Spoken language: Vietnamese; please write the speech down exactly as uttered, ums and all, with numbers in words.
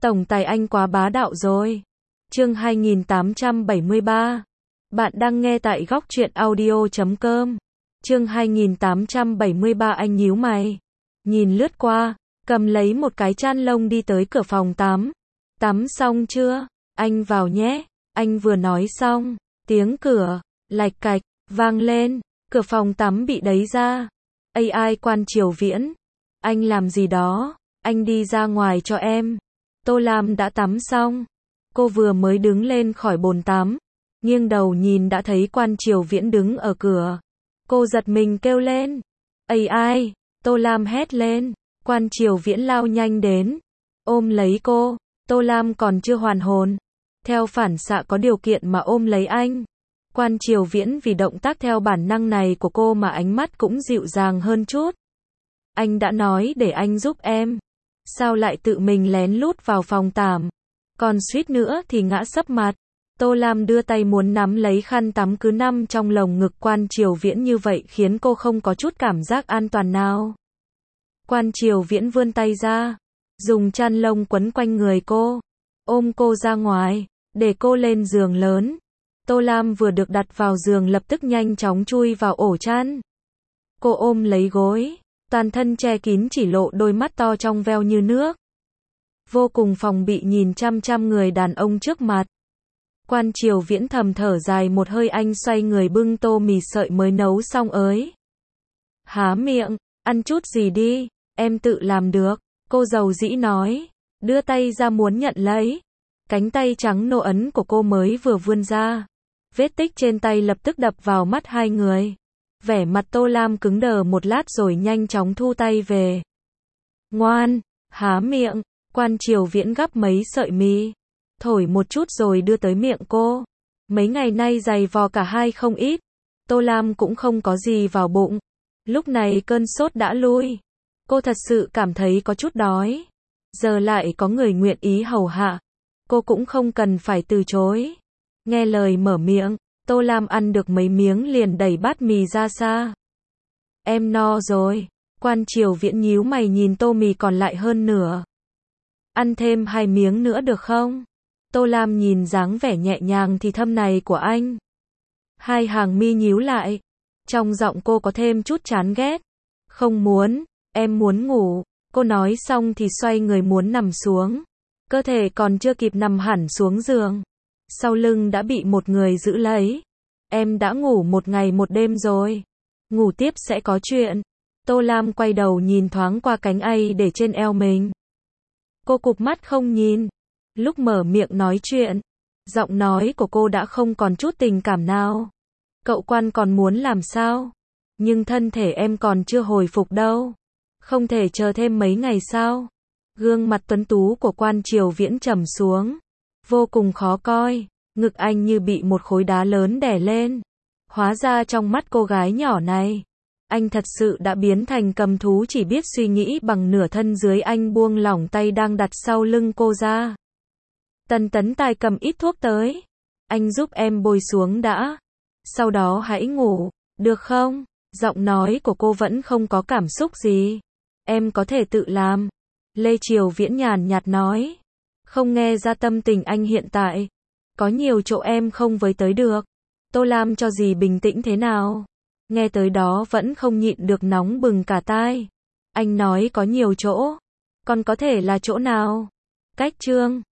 Tổng tài anh quá bá đạo rồi. Chương hai nghìn tám trăm bảy mươi ba. Bạn đang nghe tại góc truyện audio chấm com. Chương hai nghìn tám trăm bảy mươi ba. Anh nhíu mày, nhìn lướt qua, cầm lấy một cái chăn lông đi tới cửa phòng tắm. Tắm xong chưa? Anh vào nhé. Anh vừa nói xong, tiếng cửa lạch cạch vang lên, cửa phòng tắm bị đẩy ra. a i Quan Triều Viễn, anh làm gì đó? Anh đi ra ngoài cho em. Tô Lam đã tắm xong, cô vừa mới đứng lên khỏi bồn tắm, nghiêng đầu nhìn đã thấy Quan Triều Viễn đứng ở cửa. Cô giật mình kêu lên, a i, Tô Lam hét lên. Quan Triều Viễn lao nhanh đến, ôm lấy cô. Tô Lam còn chưa hoàn hồn, theo phản xạ có điều kiện mà ôm lấy anh. Quan Triều Viễn vì động tác theo bản năng này của cô mà ánh mắt cũng dịu dàng hơn chút. Anh đã nói để anh giúp em, sao lại tự mình lén lút vào phòng tắm, còn suýt nữa thì ngã sấp mặt. Tô Lam đưa tay muốn nắm lấy khăn tắm cứ nằm trong lồng ngực Quan Triều Viễn như vậy khiến cô không có chút cảm giác an toàn nào. Quan Triều Viễn vươn tay ra, dùng chăn lông quấn quanh người cô, ôm cô ra ngoài, để cô lên giường lớn. Tô Lam vừa được đặt vào giường lập tức nhanh chóng chui vào ổ chăn. Cô ôm lấy gối, toàn thân che kín chỉ lộ đôi mắt to trong veo như nước. Vô cùng phòng bị nhìn chăm chăm người đàn ông trước mặt. Quan Triều Viễn thầm thở dài một hơi, anh xoay người bưng tô mì sợi mới nấu xong ới. Há miệng, ăn chút gì đi, em tự làm được. Cô dầu dĩ nói, đưa tay ra muốn nhận lấy. Cánh tay trắng nô ấn của cô mới vừa vươn ra, vết tích trên tay lập tức đập vào mắt hai người. Vẻ mặt Tô Lam cứng đờ một lát rồi nhanh chóng thu tay về. Ngoan, há miệng. Quan Triều Viễn gắp mấy sợi mì, thổi một chút rồi đưa tới miệng cô. Mấy ngày nay dày vò cả hai không ít, Tô Lam cũng không có gì vào bụng. Lúc này cơn sốt đã lui, cô thật sự cảm thấy có chút đói. Giờ lại có người nguyện ý hầu hạ, cô cũng không cần phải từ chối. Nghe lời mở miệng, Tô Lam ăn được mấy miếng liền đẩy bát mì ra xa. Em no rồi. Quan Triều Viễn nhíu mày nhìn tô mì còn lại hơn nửa. Ăn thêm hai miếng nữa được không? Tô Lam nhìn dáng vẻ nhẹ nhàng thì thâm này của anh. Hai hàng mi nhíu lại, trong giọng cô có thêm chút chán ghét. Không muốn, em muốn ngủ. Cô nói xong thì xoay người muốn nằm xuống. Cơ thể còn chưa kịp nằm hẳn xuống giường, sau lưng đã bị một người giữ lấy. Em đã ngủ một ngày một đêm rồi, ngủ tiếp sẽ có chuyện. Tô Lam quay đầu nhìn thoáng qua cánh tay để trên eo mình. Cô cụp mắt không nhìn. Lúc mở miệng nói chuyện, giọng nói của cô đã không còn chút tình cảm nào. Cậu Quan còn muốn làm sao? Nhưng thân thể em còn chưa hồi phục đâu. Không thể chờ thêm mấy ngày sao? Gương mặt tuấn tú của Quan Triều Viễn trầm xuống, vô cùng khó coi. Ngực anh như bị một khối đá lớn đè lên. Hóa ra trong mắt cô gái nhỏ này, anh thật sự đã biến thành cầm thú chỉ biết suy nghĩ bằng nửa thân dưới. Anh buông lỏng tay đang đặt sau lưng cô ra. Tần Tấn Tài cầm ít thuốc tới. Anh giúp em bôi xuống đã, sau đó hãy ngủ, được không? Giọng nói của cô vẫn không có cảm xúc gì. Em có thể tự làm. Lê Triều Viễn nhàn nhạt nói. Không nghe ra tâm tình anh hiện tại. Có nhiều chỗ em không với tới được. Tô Lam cho gì bình tĩnh thế nào. Nghe tới đó vẫn không nhịn được nóng bừng cả tai. Anh nói có nhiều chỗ. Còn có thể là chỗ nào? Cách chương